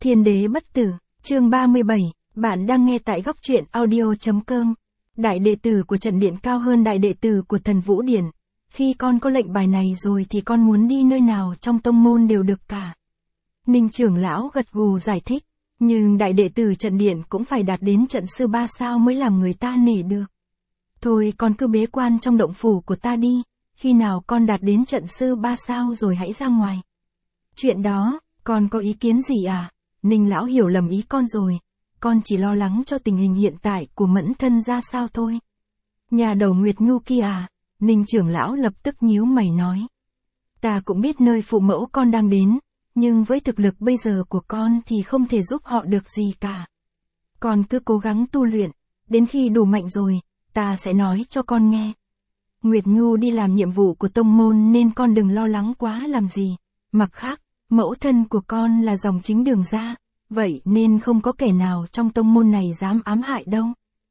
Thiên đế bất tử, chương 37, bạn đang nghe tại góc truyện audio.com. Đại đệ tử của trận điện cao hơn đại đệ tử của thần vũ điện. Khi con có lệnh bài này rồi thì con muốn đi nơi nào trong tông môn đều được cả. Ninh trưởng lão gật gù giải thích, nhưng đại đệ tử trận điện cũng phải đạt đến trận sư 3 sao mới làm người ta nể được. Thôi con cứ bế quan trong động phủ của ta đi, khi nào con đạt đến trận sư 3 sao rồi hãy ra ngoài. Chuyện đó, con có ý kiến gì à? Ninh lão hiểu lầm ý con rồi, con chỉ lo lắng cho tình hình hiện tại của Mẫn thân ra sao thôi. Nhà đầu Nguyệt Nhu kia à? Ninh trưởng lão lập tức nhíu mày nói. Ta cũng biết nơi phụ mẫu con đang đến, nhưng với thực lực bây giờ của con thì không thể giúp họ được gì cả. Con cứ cố gắng tu luyện, đến khi đủ mạnh rồi, ta sẽ nói cho con nghe. Nguyệt Nhu đi làm nhiệm vụ của tông môn nên con đừng lo lắng quá làm gì. Mặt khác, mẫu thân của con là dòng chính Đường ra, vậy nên không có kẻ nào trong tông môn này dám ám hại đâu.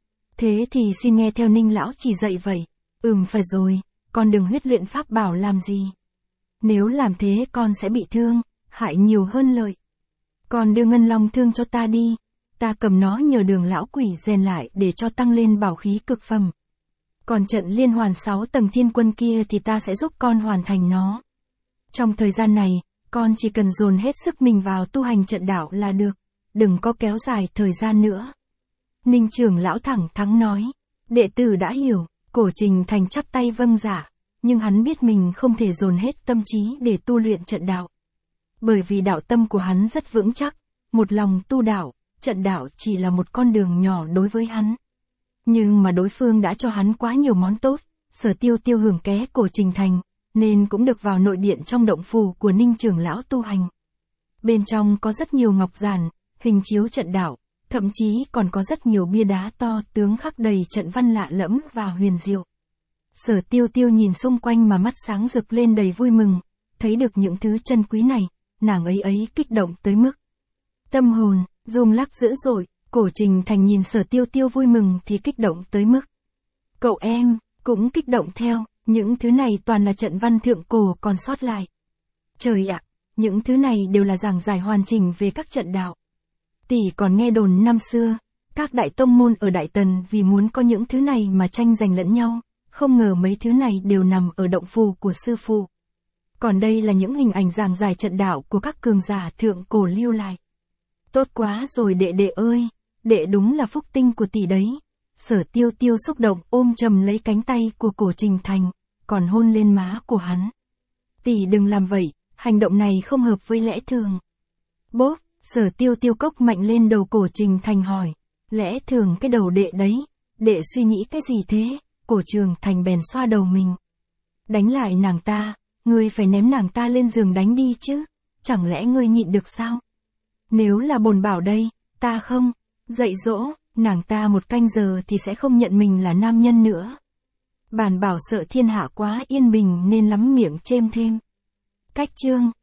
Thế thì xin nghe theo Ninh lão chỉ dạy vậy. Phải rồi, con đừng huyết luyện pháp bảo làm gì. Nếu làm thế con sẽ bị thương, hại nhiều hơn lợi. Con đưa ngân long thương cho ta đi, ta cầm nó nhờ Đường lão quỷ rèn lại để cho tăng lên bảo khí cực phẩm. Còn trận liên hoàn 6 tầng thiên quân kia thì ta sẽ giúp con hoàn thành nó. Trong thời gian này, con chỉ cần dồn hết sức mình vào tu hành trận đạo là được, đừng có kéo dài thời gian nữa. Ninh trưởng lão thẳng thắn nói, đệ tử đã hiểu. Cổ Trình Thành chắp tay vâng dạ, nhưng hắn biết mình không thể dồn hết tâm trí để tu luyện trận đạo. Bởi vì đạo tâm của hắn rất vững chắc, một lòng tu đạo, trận đạo chỉ là một con đường nhỏ đối với hắn. Nhưng mà đối phương đã cho hắn quá nhiều món tốt, Sở Tiêu Tiêu hưởng ké Cổ Trình Thành, nên cũng được vào nội điện trong động phủ của Ninh trưởng lão tu hành. Bên trong có rất nhiều ngọc giản, hình chiếu trận đạo, thậm chí còn có rất nhiều bia đá to tướng khắc đầy trận văn lạ lẫm và huyền diệu. Sở Tiêu Tiêu nhìn xung quanh mà mắt sáng rực lên đầy vui mừng, thấy được những thứ chân quý này, nàng ấy kích động tới mức tâm hồn rung lắc dữ dội. Cổ Trình Thành nhìn Sở Tiêu Tiêu vui mừng thì kích động tới mức cậu em cũng kích động theo, những thứ này toàn là trận văn thượng cổ còn sót lại. Trời ạ, những thứ này đều là giảng giải hoàn chỉnh về các trận đạo. Tỷ còn nghe đồn năm xưa, các đại tông môn ở Đại Tần vì muốn có những thứ này mà tranh giành lẫn nhau, không ngờ mấy thứ này đều nằm ở động phủ của sư phụ. Còn đây là những hình ảnh giảng giải trận đạo của các cường giả thượng cổ lưu lại. Tốt quá rồi đệ đệ ơi, đệ đúng là phúc tinh của tỷ đấy. Sở Tiêu Tiêu xúc động ôm chầm lấy cánh tay của Cổ Trình Thành, còn hôn lên má của hắn. Tỷ đừng làm vậy, hành động này không hợp với lẽ thường. Bốp! Sở Tiêu Tiêu cốc mạnh lên đầu Cổ Trình Thành hỏi, lẽ thường cái đầu đệ đấy, đệ suy nghĩ cái gì thế? Cổ Trường Thành bèn xoa đầu mình. Đánh lại nàng ta, ngươi phải ném nàng ta lên giường đánh đi chứ, chẳng lẽ ngươi nhịn được sao? Nếu là bồn bảo đây, ta không dạy dỗ, nàng ta 1 canh giờ thì sẽ không nhận mình là nam nhân nữa. Bản bảo sợ thiên hạ quá yên bình nên lắm miệng chêm thêm. Cách chương